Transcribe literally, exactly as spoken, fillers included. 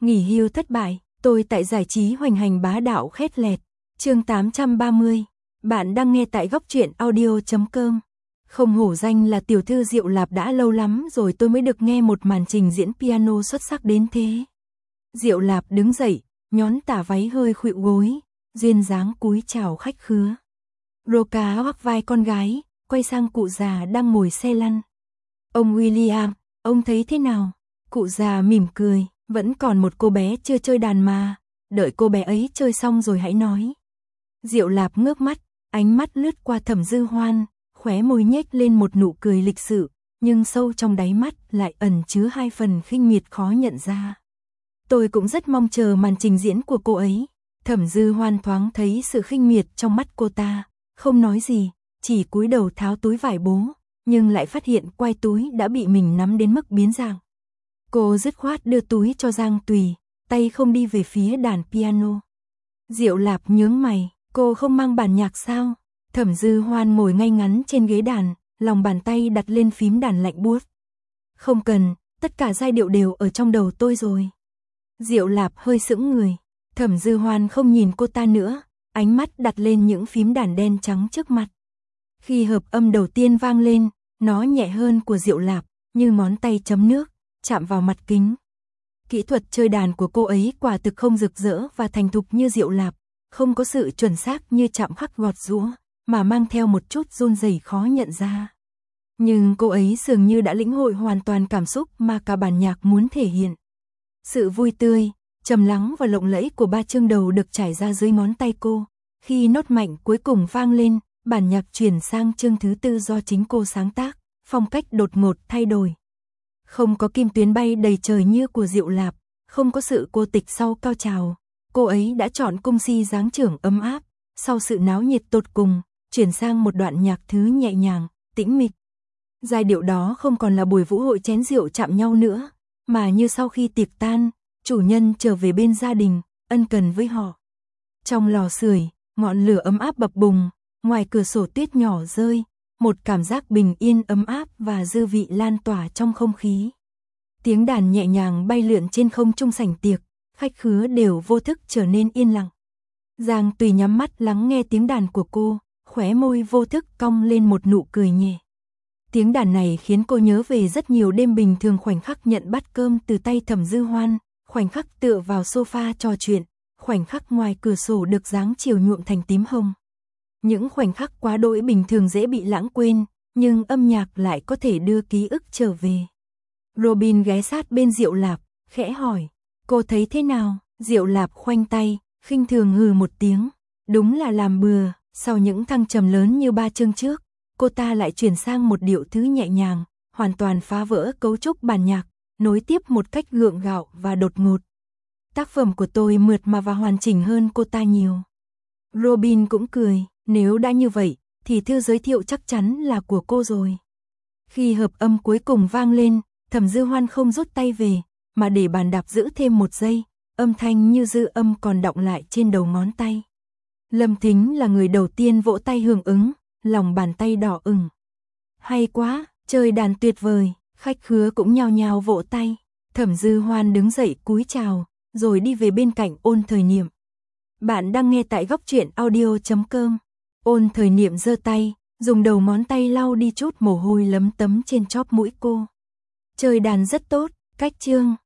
Nghỉ hưu thất bại, tôi tại giải trí hoành hành bá đạo khét lẹt. Chương tám trăm ba mươi. Bạn đang nghe tại góc truyện audio chấm com. Không hổ danh là tiểu thư Diệu Lạp, đã lâu lắm rồi tôi mới được nghe một màn trình diễn piano xuất sắc đến thế. Diệu Lạp đứng dậy, nhón tà váy hơi khuỵu gối, duyên dáng cúi chào khách khứa. Roca hoắc vai con gái, quay sang cụ già đang ngồi xe lăn. Ông William, ông thấy thế nào? Cụ già mỉm cười, vẫn còn một cô bé chưa chơi đàn mà, đợi cô bé ấy chơi xong rồi hãy nói. Diệu Lạp ngước mắt, ánh mắt lướt qua Thẩm Dư Hoan, khóe môi nhếch lên một nụ cười lịch sự, nhưng sâu trong đáy mắt lại ẩn chứa hai phần khinh miệt khó nhận ra. Tôi cũng rất mong chờ màn trình diễn của cô ấy. Thẩm Dư Hoan thoáng thấy sự khinh miệt trong mắt cô ta, không nói gì, chỉ cúi đầu tháo túi vải bố, nhưng lại phát hiện quai túi đã bị mình nắm đến mức biến dạng. Cô dứt khoát đưa túi cho Giang Tùy, tay không đi về phía đàn piano. Diệu Lạp nhướng mày, cô không mang bản nhạc sao? Thẩm Dư Hoan ngồi ngay ngắn trên ghế đàn, lòng bàn tay đặt lên phím đàn lạnh buốt. Không cần, tất cả giai điệu đều ở trong đầu tôi rồi. Diệu Lạp hơi sững người, Thẩm Dư Hoan không nhìn cô ta nữa, ánh mắt đặt lên những phím đàn đen trắng trước mặt. Khi hợp âm đầu tiên vang lên, nó nhẹ hơn của Diệu Lạp, như ngón tay chấm nước, chạm vào mặt kính. Kỹ thuật chơi đàn của cô ấy quả thực không rực rỡ và thành thục như Diệu Lạp, không có sự chuẩn xác như chạm khắc gọt giũa, mà mang theo một chút run rẩy khó nhận ra. Nhưng cô ấy dường như đã lĩnh hội hoàn toàn cảm xúc mà cả bản nhạc muốn thể hiện. Sự vui tươi, trầm lắng và lộng lẫy của ba chương đầu được trải ra dưới ngón tay cô. Khi nốt mạnh cuối cùng vang lên, bản nhạc chuyển sang chương thứ tư do chính cô sáng tác, phong cách đột ngột thay đổi. Không có kim tuyến bay đầy trời như của Diệu Lạp, không có sự cô tịch sau cao trào. Cô ấy đã chọn cung si dáng trưởng ấm áp, sau sự náo nhiệt tột cùng, chuyển sang một đoạn nhạc thứ nhẹ nhàng, tĩnh mịch. Giai điệu đó không còn là buổi vũ hội chén rượu chạm nhau nữa, mà như sau khi tiệc tan, chủ nhân trở về bên gia đình, ân cần với họ. Trong lò sưởi, ngọn lửa ấm áp bập bùng, ngoài cửa sổ tuyết nhỏ rơi, một cảm giác bình yên ấm áp và dư vị lan tỏa trong không khí. Tiếng đàn nhẹ nhàng bay lượn trên không trung sảnh tiệc, khách khứa đều vô thức trở nên yên lặng. Giang Tùy nhắm mắt lắng nghe tiếng đàn của cô, khóe môi vô thức cong lên một nụ cười nhẹ. Tiếng đàn này khiến cô nhớ về rất nhiều đêm bình thường, khoảnh khắc nhận bát cơm từ tay Thẩm Dư Hoan, khoảnh khắc tựa vào sofa trò chuyện, khoảnh khắc ngoài cửa sổ được dáng chiều nhuộm thành tím hồng. Những khoảnh khắc quá đỗi bình thường dễ bị lãng quên, nhưng âm nhạc lại có thể đưa ký ức trở về. Robin ghé sát bên Diệu Lạp, khẽ hỏi, cô thấy thế nào? Diệu Lạp khoanh tay, khinh thường hừ một tiếng, đúng là làm bừa. Sau những thăng trầm lớn như ba chương trước, cô ta lại chuyển sang một điệu thứ nhẹ nhàng, hoàn toàn phá vỡ cấu trúc bản nhạc, nối tiếp một cách gượng gạo và đột ngột. Tác phẩm của tôi mượt mà và hoàn chỉnh hơn cô ta nhiều. Robin cũng cười, nếu đã như vậy, thì thư giới thiệu chắc chắn là của cô rồi. Khi hợp âm cuối cùng vang lên, Thẩm Dư Hoan không rút tay về, mà để bàn đạp giữ thêm một giây, âm thanh như dư âm còn đọng lại trên đầu ngón tay. Lâm Thính là người đầu tiên vỗ tay hưởng ứng, lòng bàn tay đỏ ửng. Hay quá, chơi đàn tuyệt vời, khách khứa cũng nhao nhao vỗ tay. Thẩm Dư Hoan đứng dậy cúi chào, rồi đi về bên cạnh Ôn Thời Niệm. Bạn đang nghe tại góc truyện audio chấm com. Ôn Thời Niệm giơ tay, dùng đầu ngón tay lau đi chút mồ hôi lấm tấm trên chóp mũi cô. Chơi đàn rất tốt, cách chương.